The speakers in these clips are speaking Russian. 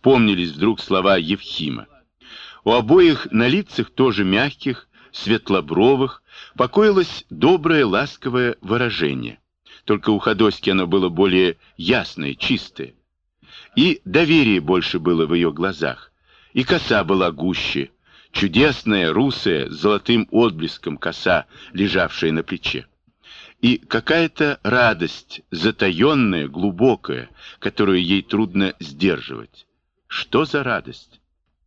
вспомнились вдруг слова Евхима. У обоих на лицах, тоже мягких, светлобровых, покоилось доброе, ласковое выражение. Только у Ходоськи оно было более ясное, чистое. И доверие больше было в ее глазах. И коса была гуще, чудесная, русая, с золотым отблеском коса, лежавшая на плече. И какая-то радость, затаенная, глубокая, которую ей трудно сдерживать. Что за радость?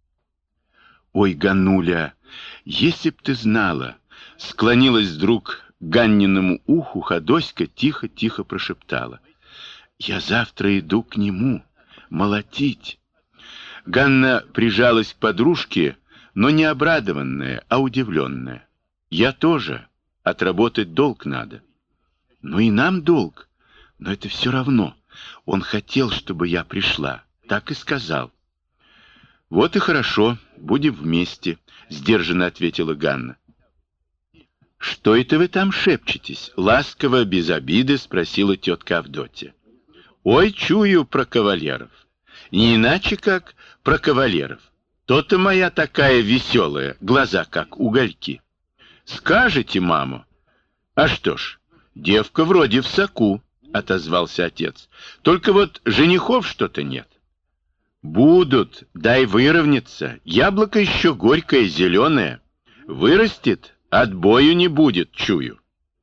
«Ой, Ганнуля, если б ты знала!» Склонилась вдруг к Ганниному уху Ходоська, тихо-тихо прошептала. «Я завтра иду к нему молотить». Ганна прижалась к подружке, но не обрадованная, а удивленная. «Я тоже. Отработать долг надо». «Ну и нам долг. Но это все равно. Он хотел, чтобы я пришла. Так и сказал». «Вот и хорошо. Будем вместе», — сдержанно ответила Ганна. «Что это вы там шепчетесь?» — ласково, без обиды спросила тетка Авдотья. «Ой, чую про кавалеров. Не иначе, как про кавалеров. То-то моя такая веселая, глаза как угольки. Скажете, маму?» «А что ж, девка вроде в соку», — отозвался отец. «Только вот женихов что-то нет». «Будут, дай выровняться. Яблоко еще горькое, зеленое. Вырастет, отбою не будет, чую».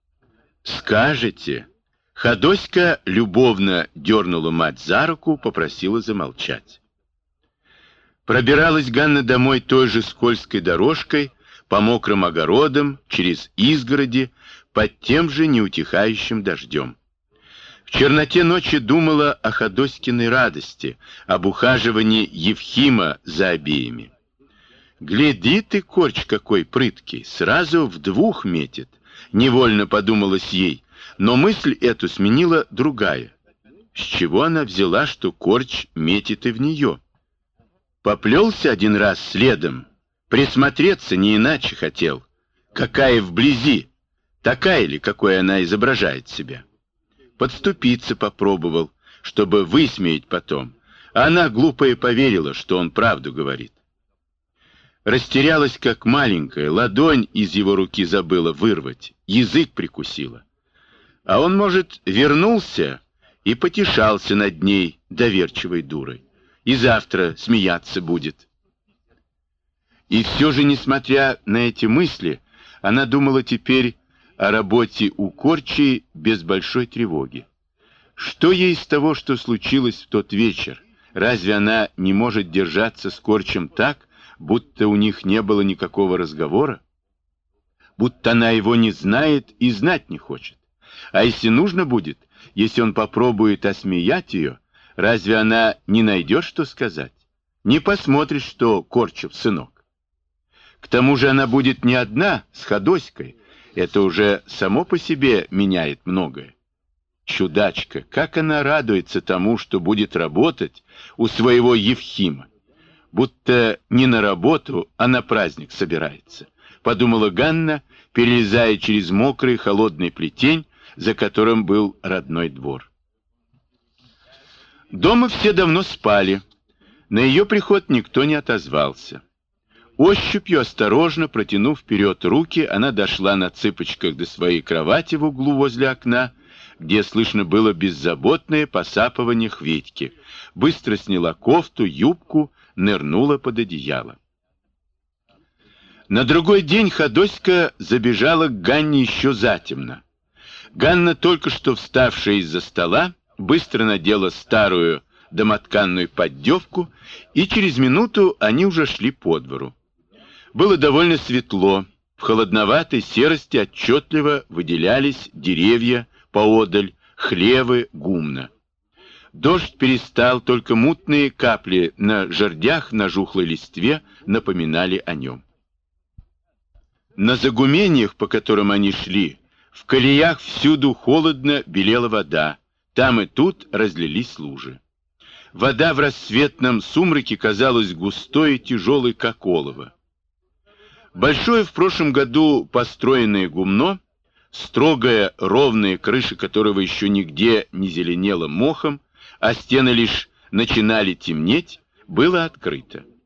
«Скажете». Ходоська любовно дернула мать за руку, попросила замолчать. Пробиралась Ганна домой той же скользкой дорожкой, по мокрым огородам, через изгороди, под тем же неутихающим дождем. В черноте ночи думала о Ходоськиной радости, об ухаживании Евхима за обеими. «Гляди ты, корч какой прыткий, сразу в двух метит», — невольно подумалось ей, но мысль эту сменила другая. С чего она взяла, что корч метит и в нее? Поплелся один раз следом, присмотреться не иначе хотел. Какая вблизи, такая ли, какой она изображает себя? Подступиться попробовал, чтобы высмеять потом, а она глупая поверила, что он правду говорит. Растерялась, как маленькая, ладонь из его руки забыла вырвать, язык прикусила. А он, может, вернулся и потешался над ней, доверчивой дурой, и завтра смеяться будет. И все же, несмотря на эти мысли, она думала теперь о работе у Корчи без большой тревоги. Что ей из того, что случилось в тот вечер? Разве она не может держаться с Корчем так, будто у них не было никакого разговора? Будто она его не знает и знать не хочет? А если нужно будет, если он попробует осмеять ее, разве она не найдет, что сказать? Не посмотрит, что Корчев сынок. К тому же она будет не одна, с Ходоськой. Это уже само по себе меняет многое. Чудачка, как она радуется тому, что будет работать у своего Евхима. Будто не на работу, а на праздник собирается, подумала Ганна, перелезая через мокрый холодный плетень, за которым был родной двор. Дома все давно спали. На ее приход никто не отозвался. Ощупью, осторожно протянув вперед руки, она дошла на цыпочках до своей кровати в углу возле окна, где слышно было беззаботное посапывание Хведьки. Быстро сняла кофту, юбку, нырнула под одеяло. На другой день Ходоська забежала к Ганне еще затемно. Ганна, только что вставшая из-за стола, быстро надела старую домотканную поддевку, и через минуту они уже шли по двору. Было довольно светло, в холодноватой серости отчетливо выделялись деревья поодаль, хлевы, гумна. Дождь перестал, только мутные капли на жердях, на жухлой листве напоминали о нем. На загумениях, по которым они шли, в колеях всюду холодно белела вода, там и тут разлились лужи. Вода в рассветном сумраке казалась густой и тяжелой, как олово. Большое в прошлом году построенное гумно, строгая ровная крыша которого еще нигде не зеленела мохом, а стены лишь начинали темнеть, было открыто.